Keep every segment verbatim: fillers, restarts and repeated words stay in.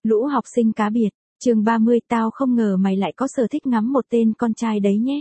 Lũ học sinh cá biệt, chương ba mươi tao không ngờ mày lại có sở thích ngắm một tên con trai đấy nhé.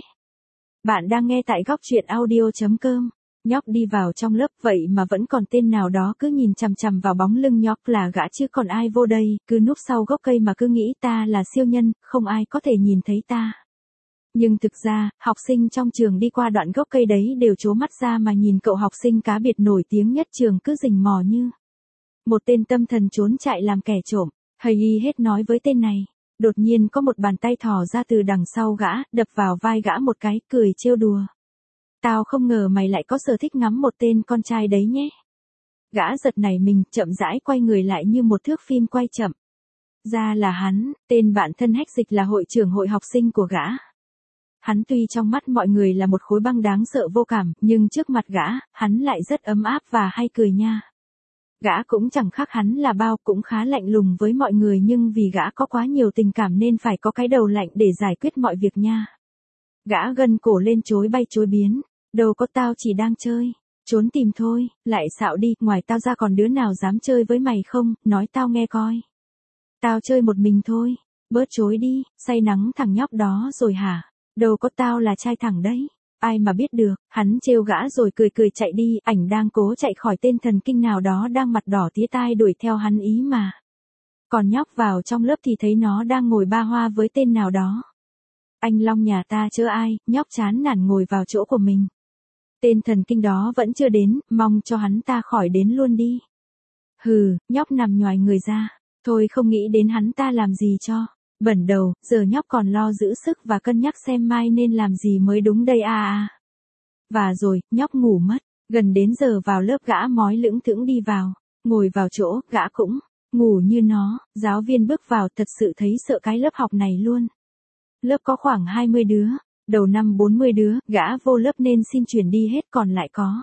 Bạn đang nghe tại góc truyện audio chấm com. Nhóc đi vào trong lớp vậy mà vẫn còn tên nào đó cứ nhìn chằm chằm vào bóng lưng nhóc là gã chứ còn ai vô đây, cứ núp sau gốc cây mà cứ nghĩ ta là siêu nhân, không ai có thể nhìn thấy ta. Nhưng thực ra, học sinh trong trường đi qua đoạn gốc cây đấy đều trố mắt ra mà nhìn cậu học sinh cá biệt nổi tiếng nhất trường cứ rình mò như một tên tâm thần trốn chạy làm kẻ trộm. Hầy y hết nói với tên này. Đột nhiên có một bàn tay thò ra từ đằng sau gã, đập vào vai gã một cái, cười trêu đùa. Tao không ngờ mày lại có sở thích ngắm một tên con trai đấy nhé. Gã giật nảy mình, chậm rãi quay người lại như một thước phim quay chậm. Ra là hắn, tên bạn thân Hách Dịch là hội trưởng hội học sinh của gã. Hắn tuy trong mắt mọi người là một khối băng đáng sợ vô cảm, nhưng trước mặt gã, hắn lại rất ấm áp và hay cười nha. Gã cũng chẳng khác hắn là bao, cũng khá lạnh lùng với mọi người nhưng vì gã có quá nhiều tình cảm nên phải có cái đầu lạnh để giải quyết mọi việc nha. Gã gân cổ lên chối bay chối biến, đâu có tao chỉ đang chơi, trốn tìm thôi, lại xạo đi, ngoài tao ra còn đứa nào dám chơi với mày không, nói tao nghe coi. Tao chơi một mình thôi, bớt chối đi, say nắng thằng nhóc đó rồi hả, đâu có tao là trai thẳng đấy. Ai mà biết được, hắn trêu gã rồi cười cười chạy đi, ảnh đang cố chạy khỏi tên thần kinh nào đó đang mặt đỏ tía tai đuổi theo hắn ý mà. Còn nhóc vào trong lớp thì thấy nó đang ngồi ba hoa với tên nào đó. Anh Long nhà ta chớ ai, nhóc chán nản ngồi vào chỗ của mình. Tên thần kinh đó vẫn chưa đến, mong cho hắn ta khỏi đến luôn đi. Hừ, nhóc nằm nhoài người ra, thôi không nghĩ đến hắn ta làm gì cho. Bẩn đầu, giờ nhóc còn lo giữ sức và cân nhắc xem mai nên làm gì mới đúng đây à à. Và rồi, nhóc ngủ mất, gần đến giờ vào lớp gã mói lững thững đi vào, ngồi vào chỗ, gã cũng ngủ như nó, giáo viên bước vào thật sự thấy sợ cái lớp học này luôn. Lớp có khoảng hai mươi đứa, đầu năm bốn mươi đứa, gã vô lớp nên xin chuyển đi hết còn lại có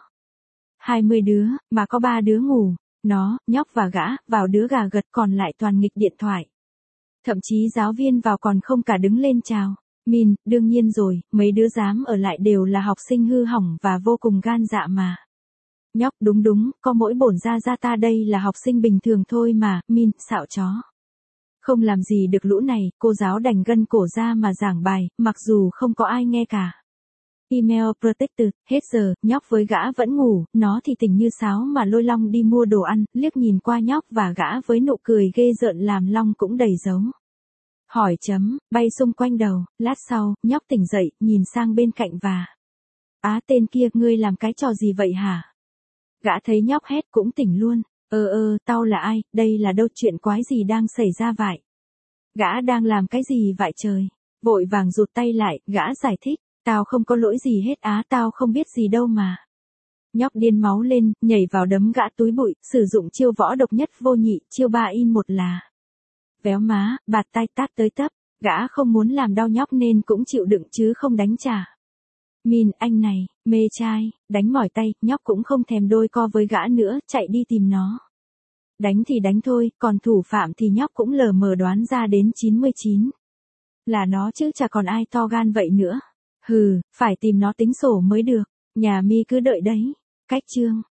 hai mươi đứa, mà có ba đứa ngủ, nó, nhóc và gã, vào đứa gà gật còn lại toàn nghịch điện thoại. Thậm chí giáo viên vào còn không cả đứng lên chào. Min, đương nhiên rồi, mấy đứa dám ở lại đều là học sinh hư hỏng và vô cùng gan dạ mà. Nhóc đúng đúng, có mỗi bổn ra ra ta đây là học sinh bình thường thôi mà, Min, xạo chó. Không làm gì được lũ này, cô giáo đành gân cổ ra mà giảng bài, mặc dù không có ai nghe cả. Email protected, hết giờ, nhóc với gã vẫn ngủ, nó thì tỉnh như sáo mà lôi Long đi mua đồ ăn, liếc nhìn qua nhóc và gã với nụ cười ghê rợn làm Long cũng đầy dấu hỏi chấm, bay xung quanh đầu, lát sau, nhóc tỉnh dậy, nhìn sang bên cạnh và á tên kia, ngươi làm cái trò gì vậy hả? Gã thấy nhóc hét cũng tỉnh luôn, ơ ơ, tao là ai, đây là đâu chuyện quái gì đang xảy ra vậy? Gã đang làm cái gì vậy trời? Vội vàng rụt tay lại, gã giải thích. Tao không có lỗi gì hết á, tao không biết gì đâu mà. Nhóc điên máu lên, nhảy vào đấm gã túi bụi, sử dụng chiêu võ độc nhất vô nhị, chiêu ba in một là véo má, bạt tai tát tới tấp. Gã không muốn làm đau nhóc nên cũng chịu đựng chứ không đánh trả. Min, anh này, mê trai, đánh mỏi tay, nhóc cũng không thèm đôi co với gã nữa, chạy đi tìm nó. Đánh thì đánh thôi, còn thủ phạm thì nhóc cũng lờ mờ đoán ra đến chín mươi chín. Là nó chứ chả còn ai to gan vậy nữa. Hừ, phải tìm nó tính sổ mới được, nhà mi cứ đợi đấy. Cách chương